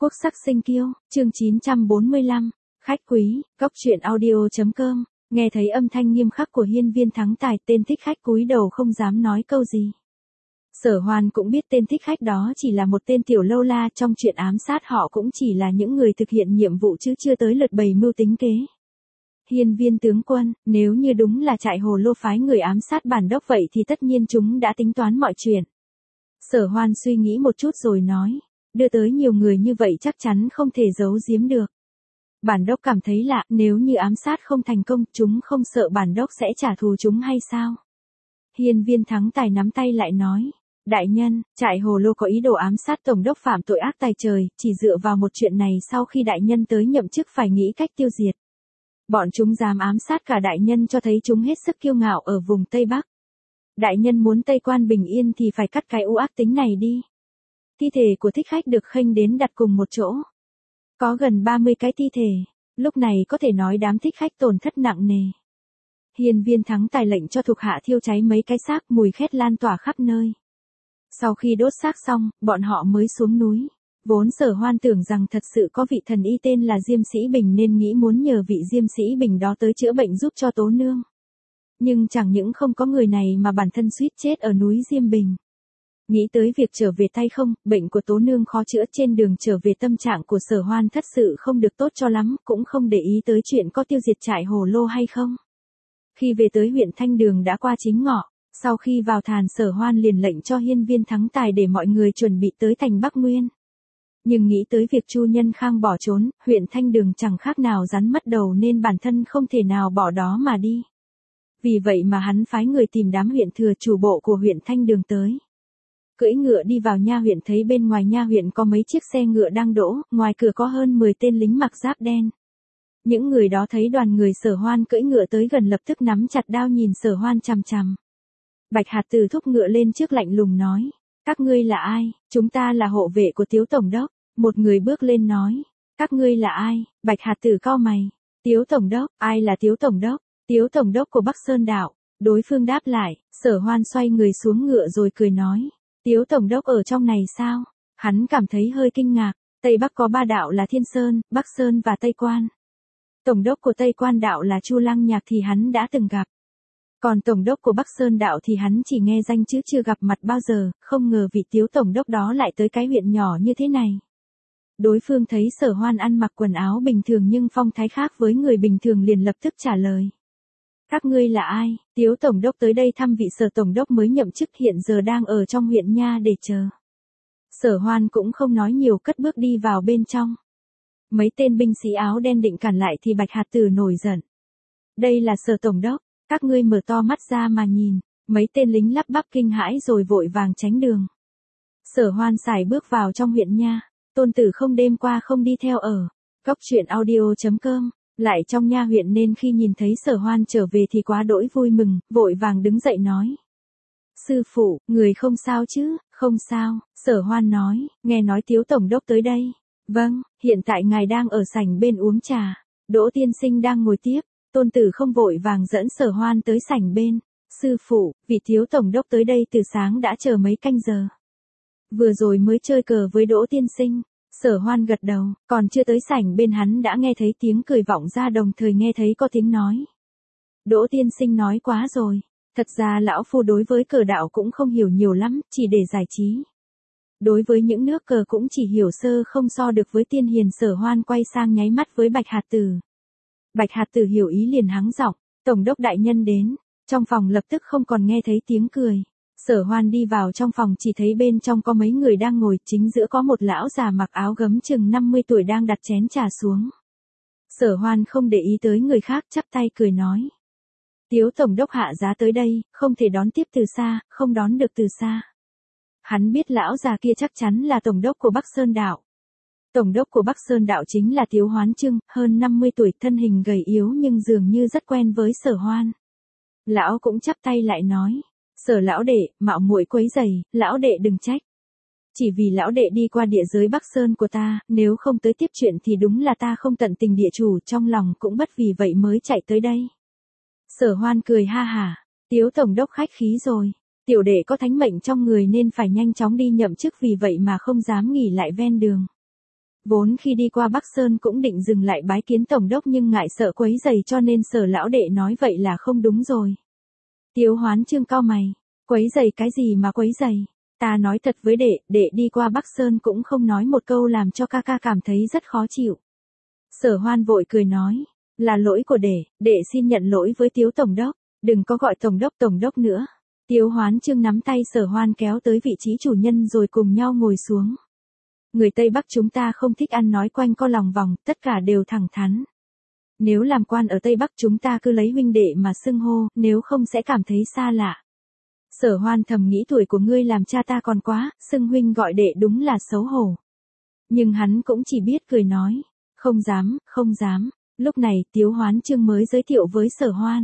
Quốc sắc sinh kiêu, chương 945, khách quý, góc truyện audio.com, nghe thấy âm thanh nghiêm khắc của hiên viên thắng tài, tên thích khách cúi đầu không dám nói câu gì. Sở Hoan cũng biết tên thích khách đó chỉ là một tên tiểu lâu la, trong chuyện ám sát họ cũng chỉ là những người thực hiện nhiệm vụ chứ chưa tới lượt bày mưu tính kế. Hiên viên tướng quân, nếu như đúng là trại Hồ Lô phái người ám sát bản đốc vậy thì tất nhiên chúng đã tính toán mọi chuyện. Sở Hoan suy nghĩ một chút rồi nói, đưa tới nhiều người như vậy chắc chắn không thể giấu giếm được. Bản đốc cảm thấy lạ, nếu như ám sát không thành công, chúng không sợ bản đốc sẽ trả thù chúng hay sao? Hiên viên thắng tài nắm tay lại nói, đại nhân, trại Hồ Lô có ý đồ ám sát tổng đốc phạm tội ác tài trời, chỉ dựa vào một chuyện này sau khi đại nhân tới nhậm chức phải nghĩ cách tiêu diệt. Bọn chúng dám ám sát cả đại nhân cho thấy chúng hết sức kiêu ngạo ở vùng Tây Bắc. Đại nhân muốn Tây Quan bình yên thì phải cắt cái u ác tính này đi. Thi thể của thích khách được khênh đến đặt cùng một chỗ. Có gần 30 cái thi thể, lúc này có thể nói đám thích khách tổn thất nặng nề. Hiên viên thắng tài lệnh cho thuộc hạ thiêu cháy mấy cái xác, mùi khét lan tỏa khắp nơi. Sau khi đốt xác xong, bọn họ mới xuống núi. Vốn Sở Hoan tưởng rằng thật sự có vị thần y tên là Diêm Sĩ Bình nên nghĩ muốn nhờ vị Diêm Sĩ Bình đó tới chữa bệnh giúp cho Tố Nương. Nhưng chẳng những không có người này mà bản thân suýt chết ở núi Diêm Bình. Nghĩ tới việc trở về tay không, bệnh của Tố Nương khó chữa, trên đường trở về tâm trạng của Sở Hoan thật sự không được tốt cho lắm, cũng không để ý tới chuyện có tiêu diệt trại Hồ Lô hay không. Khi về tới huyện Thanh Đường đã qua chính ngọ, sau khi vào thàn Sở Hoan liền lệnh cho hiên viên thắng tài để mọi người chuẩn bị tới thành Bắc Nguyên. Nhưng nghĩ tới việc Chu Nhân Khang bỏ trốn, huyện Thanh Đường chẳng khác nào rắn mất đầu nên bản thân không thể nào bỏ đó mà đi. Vì vậy mà hắn phái người tìm đám huyện thừa chủ bộ của huyện Thanh Đường tới. Cưỡi ngựa đi vào nha huyện, thấy bên ngoài nha huyện có mấy chiếc xe ngựa đang đỗ, ngoài cửa có hơn 10 tên lính mặc giáp đen. Những người đó thấy đoàn người Sở Hoan cưỡi ngựa tới gần lập tức nắm chặt đao nhìn Sở Hoan chằm chằm. Bạch Hạt Tử thúc ngựa lên trước lạnh lùng nói, các ngươi là ai? Chúng ta là hộ vệ của Tiếu Tổng đốc. Một người bước lên nói, các ngươi là ai? Bạch Hạt Tử cau mày, Tiếu Tổng đốc, ai là Tiếu Tổng đốc? Tiếu Tổng đốc của Bắc Sơn Đạo. Đối phương đáp lại, Sở Hoan xoay người xuống ngựa rồi cười nói, Tiếu Tổng đốc ở trong này sao? Hắn cảm thấy hơi kinh ngạc, Tây Bắc có 3 đạo là Thiên Sơn, Bắc Sơn và Tây Quan. Tổng đốc của Tây Quan đạo là Chu Lăng Nhạc thì hắn đã từng gặp. Còn Tổng đốc của Bắc Sơn đạo thì hắn chỉ nghe danh chứ chưa gặp mặt bao giờ, không ngờ vị Tiếu Tổng đốc đó lại tới cái huyện nhỏ như thế này. Đối phương thấy Sở Hoan ăn mặc quần áo bình thường nhưng phong thái khác với người bình thường liền lập tức trả lời. Các ngươi là ai? Tiếu Tổng đốc tới đây thăm vị Sở Tổng đốc mới nhậm chức, hiện giờ đang ở trong huyện nha để chờ. Sở Hoan cũng không nói nhiều, cất bước đi vào bên trong. Mấy tên binh sĩ áo đen định cản lại thì Bạch Hạt Tử nổi giận. Đây là Sở Tổng đốc, các ngươi mở to mắt ra mà nhìn. Mấy tên lính lắp bắp kinh hãi rồi vội vàng tránh đường. Sở Hoan sải bước vào trong huyện nha. Tôn Tử Không đêm qua không đi theo ở góc truyện audio.com, lại trong nha huyện nên khi nhìn thấy Sở Hoan trở về thì quá đỗi vui mừng, vội vàng đứng dậy nói. Sư phụ, người không sao chứ? Không sao, Sở Hoan nói, nghe nói Tiếu Tổng đốc tới đây. Vâng, hiện tại ngài đang ở sảnh bên uống trà, Đỗ tiên sinh đang ngồi tiếp. Tôn Tử Không vội vàng dẫn Sở Hoan tới sảnh bên. Sư phụ, vị Tiếu Tổng đốc tới đây từ sáng đã chờ mấy canh giờ. Vừa rồi mới chơi cờ với Đỗ tiên sinh. Sở Hoan gật đầu, còn chưa tới sảnh bên hắn đã nghe thấy tiếng cười vọng ra, đồng thời nghe thấy có tiếng nói. Đỗ tiên sinh nói quá rồi. Thật ra lão phu đối với cờ đạo cũng không hiểu nhiều lắm, chỉ để giải trí. Đối với những nước cờ cũng chỉ hiểu sơ không so được với tiên hiền. Sở Hoan quay sang nháy mắt với Bạch Hạt Tử. Bạch Hạt Tử hiểu ý liền hắng giọng, Tổng đốc đại nhân đến. Trong phòng lập tức không còn nghe thấy tiếng cười. Sở Hoan đi vào trong phòng chỉ thấy bên trong có mấy người đang ngồi, chính giữa có một lão già mặc áo gấm chừng 50 tuổi đang đặt chén trà xuống. Sở Hoan không để ý tới người khác, chắp tay cười nói. Tiếu Tổng đốc hạ giá tới đây, không thể đón tiếp từ xa, không đón được từ xa. Hắn biết lão già kia chắc chắn là Tổng đốc của Bắc Sơn đạo. Tổng đốc của Bắc Sơn đạo chính là Tiếu Hoán Trưng, hơn 50 tuổi, thân hình gầy yếu nhưng dường như rất quen với Sở Hoan. Lão cũng chắp tay lại nói. Sở lão đệ, mạo muội quấy rầy, lão đệ đừng trách. Chỉ vì lão đệ đi qua địa giới Bắc Sơn của ta, nếu không tới tiếp chuyện thì đúng là ta không tận tình địa chủ, trong lòng cũng bất vì vậy mới chạy tới đây. Sở Hoan cười ha hả, Tiếu Tổng đốc khách khí rồi. Tiểu đệ có thánh mệnh trong người nên phải nhanh chóng đi nhậm chức, vì vậy mà không dám nghỉ lại ven đường. Vốn khi đi qua Bắc Sơn cũng định dừng lại bái kiến tổng đốc nhưng ngại sợ quấy rầy cho nên Sở lão đệ nói vậy là không đúng rồi. Tiếu Hoán Chương cau mày, quấy rầy cái gì mà quấy rầy? Ta nói thật với đệ đi qua Bắc Sơn cũng không nói một câu làm cho ca ca cảm thấy rất khó chịu. Sở Hoan vội cười nói, là lỗi của đệ xin nhận lỗi với Tiếu tổng đốc, đừng có gọi tổng đốc nữa. Tiếu Hoán Chương nắm tay Sở Hoan kéo tới vị trí chủ nhân rồi cùng nhau ngồi xuống. Người Tây Bắc chúng ta không thích ăn nói quanh co lòng vòng, tất cả đều thẳng thắn. Nếu làm quan ở Tây Bắc chúng ta cứ lấy huynh đệ mà xưng hô, nếu không sẽ cảm thấy xa lạ. Sở Hoan thầm nghĩ tuổi của ngươi làm cha ta còn quá, xưng huynh gọi đệ đúng là xấu hổ. Nhưng hắn cũng chỉ biết cười nói, không dám. Lúc này Tiếu Hoán Chương mới giới thiệu với Sở Hoan.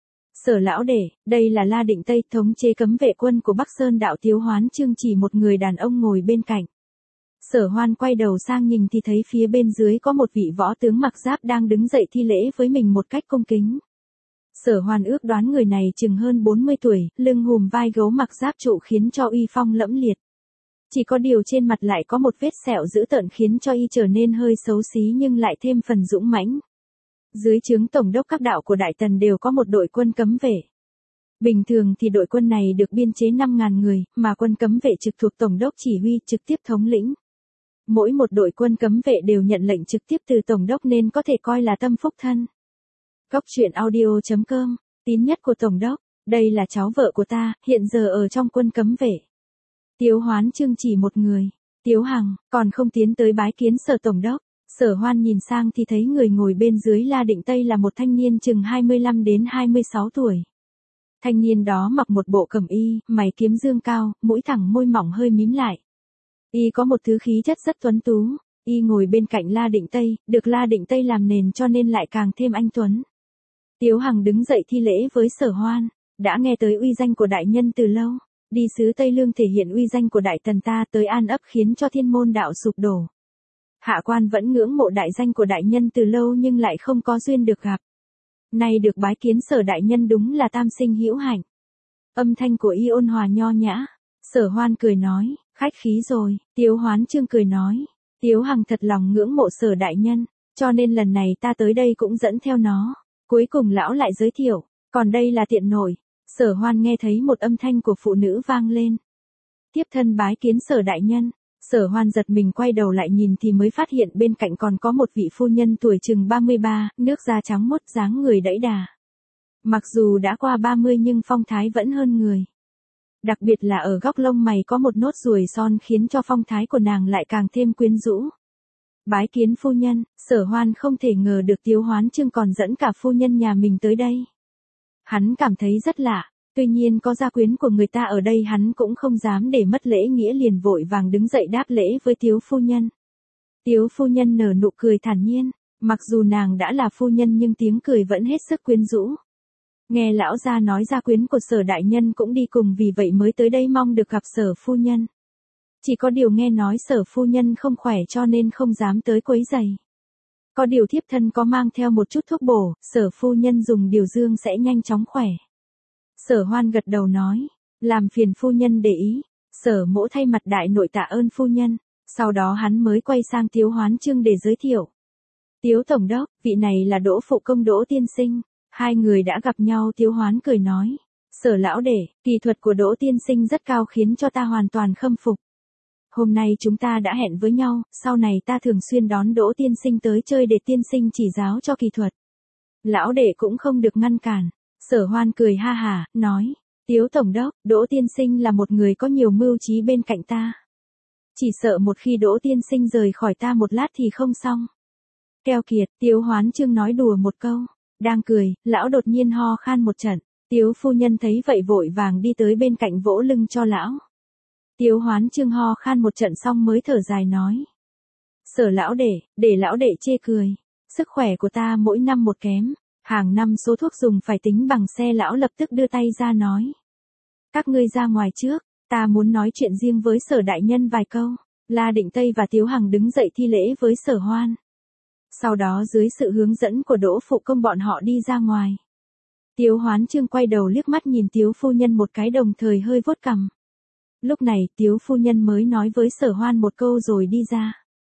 Sở lão đệ, đây là La Định Tây, thống chế cấm vệ quân của Bắc Sơn đạo. Tiếu Hoán Chương chỉ một người đàn ông ngồi bên cạnh. Sở Hoan quay đầu sang nhìn thì thấy phía bên dưới có một vị võ tướng mặc giáp đang đứng dậy thi lễ với mình một cách cung kính. Sở Hoan ước đoán người này chừng hơn 40 tuổi, lưng hùm vai gấu mặc giáp trụ khiến cho uy phong lẫm liệt. Chỉ có điều trên mặt lại có một vết sẹo dữ tợn khiến cho y trở nên hơi xấu xí nhưng lại thêm phần dũng mãnh. Dưới trướng tổng đốc các đạo của Đại Tần đều có một đội quân cấm vệ. Bình thường thì đội quân này được biên chế 5.000 người, mà quân cấm vệ trực thuộc tổng đốc chỉ huy trực tiếp thống lĩnh. Mỗi một đội quân cấm vệ đều nhận lệnh trực tiếp từ tổng đốc nên có thể coi là tâm phúc thân. Góc truyện audio.com, tín nhất của tổng đốc, đây là cháu vợ của ta, hiện giờ ở trong quân cấm vệ. Tiếu Hoán Chương chỉ một người, Tiếu Hằng, còn không tiến tới bái kiến Sở tổng đốc. Sở Hoan nhìn sang thì thấy người ngồi bên dưới La Định Tây là một thanh niên chừng 25 đến 26 tuổi. Thanh niên đó mặc một bộ cẩm y, mày kiếm dương cao, mũi thẳng môi mỏng hơi mím lại. Y có một thứ khí chất rất tuấn tú, y ngồi bên cạnh La Định Tây, được La Định Tây làm nền cho nên lại càng thêm anh tuấn. Tiếu Hằng đứng dậy thi lễ với Sở Hoan, đã nghe tới uy danh của đại nhân từ lâu, đi xứ Tây Lương thể hiện uy danh của Đại Tần ta tới An Ấp khiến cho thiên môn đạo sụp đổ. Hạ quan vẫn ngưỡng mộ đại danh của đại nhân từ lâu nhưng lại không có duyên được gặp. Nay được bái kiến Sở đại nhân đúng là tam sinh hữu hạnh. Âm thanh của y ôn hòa nho nhã. Sở Hoan cười nói, khách khí rồi. Tiếu Hoán Chương cười nói, Tiếu Hằng thật lòng ngưỡng mộ Sở đại nhân, cho nên lần này ta tới đây cũng dẫn theo nó. Cuối cùng lão lại giới thiệu, còn đây là tiện nội. Sở Hoan nghe thấy một âm thanh của phụ nữ vang lên. Tiếp thân bái kiến Sở đại nhân. Sở Hoan giật mình quay đầu lại nhìn thì mới phát hiện bên cạnh còn có một vị phu nhân tuổi chừng 33, nước da trắng muốt dáng người đẫy đà. Mặc dù đã qua 30 nhưng phong thái vẫn hơn người. Đặc biệt là ở góc lông mày có một nốt ruồi son khiến cho phong thái của nàng lại càng thêm quyến rũ. Bái kiến phu nhân, Sở Hoan không thể ngờ được Tiếu Hoán Chương còn dẫn cả phu nhân nhà mình tới đây. Hắn cảm thấy rất lạ. Tuy nhiên có gia quyến của người ta ở đây hắn cũng không dám để mất lễ nghĩa liền vội vàng đứng dậy đáp lễ với Tiếu phu nhân. Tiếu phu nhân nở nụ cười thản nhiên, mặc dù nàng đã là phu nhân nhưng tiếng cười vẫn hết sức quyến rũ. Nghe lão gia nói gia quyến của Sở đại nhân cũng đi cùng vì vậy mới tới đây mong được gặp Sở phu nhân. Chỉ có điều nghe nói Sở phu nhân không khỏe cho nên không dám tới quấy rầy. Có điều thiếp thân có mang theo một chút thuốc bổ, Sở phu nhân dùng điều dương sẽ nhanh chóng khỏe. Sở Hoan gật đầu nói, làm phiền phu nhân để ý. Sở mỗ thay mặt đại nội tạ ơn phu nhân. Sau đó hắn mới quay sang Tiếu Hoán Chương để giới thiệu. Tiếu tổng đốc, vị này là Đỗ phụ công Đỗ tiên sinh. Hai người đã gặp nhau. Tiếu Hoán cười nói, Sở lão đệ, kỳ thuật của Đỗ tiên sinh rất cao khiến cho ta hoàn toàn khâm phục. Hôm nay chúng ta đã hẹn với nhau, sau này ta thường xuyên đón Đỗ tiên sinh tới chơi để tiên sinh chỉ giáo cho kỳ thuật. Lão đệ cũng không được ngăn cản. Sở Hoan cười ha hả, nói, Tiếu tổng đốc, Đỗ tiên sinh là một người có nhiều mưu trí bên cạnh ta. Chỉ sợ một khi Đỗ tiên sinh rời khỏi ta một lát thì không xong. Keo kiệt, Tiếu Hoán Chương nói đùa một câu, đang cười, lão đột nhiên ho khan một trận. Tiếu phu nhân thấy vậy vội vàng đi tới bên cạnh vỗ lưng cho lão. Tiếu Hoán Chương ho khan một trận xong mới thở dài nói, Sở lão để lão đệ chê cười. Sức khỏe của ta mỗi năm một kém. Hàng năm số thuốc dùng phải tính bằng xe. Lão lập tức đưa tay ra nói, các ngươi ra ngoài trước, ta muốn nói chuyện riêng với Sở đại nhân vài câu. La Định Tây và Tiếu Hằng đứng dậy thi lễ với Sở Hoan. Sau đó dưới sự hướng dẫn của Đỗ phụ công bọn họ đi ra ngoài. Tiếu Hoán Chương quay đầu liếc mắt nhìn Tiếu phu nhân một cái đồng thời hơi vuốt cằm. Lúc này Tiếu phu nhân mới nói với Sở Hoan một câu rồi đi ra.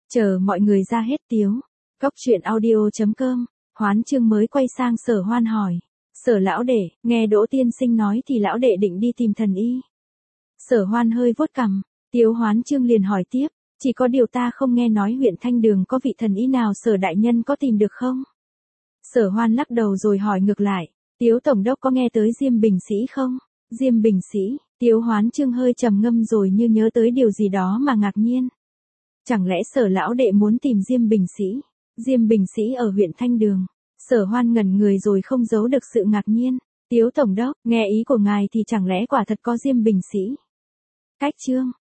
Chờ mọi người ra hết tiếu. Cóc truyện audio.com, Hoán Chương mới quay sang Sở Hoan hỏi. Sở lão đệ, nghe Đỗ tiên sinh nói thì lão đệ định đi tìm thần y. Sở Hoan hơi vuốt cằm, Tiếu Hoán Chương liền hỏi tiếp, chỉ có điều ta không nghe nói huyện Thanh Đường có vị thần y nào Sở đại nhân có tìm được không? Sở Hoan lắc đầu rồi hỏi ngược lại, Tiếu tổng đốc có nghe tới Diêm Bình Sĩ không? Diêm Bình Sĩ, Tiếu Hoán Chương hơi trầm ngâm rồi như nhớ tới điều gì đó mà ngạc nhiên. Chẳng lẽ Sở lão đệ muốn tìm Diêm Bình Sĩ? Diêm Bình Sĩ ở huyện Thanh Đường. Sở Hoan ngẩn người rồi không giấu được sự ngạc nhiên. Tiếu tổng đốc, nghe ý của ngài thì chẳng lẽ quả thật có Diêm Bình Sĩ? Cách chương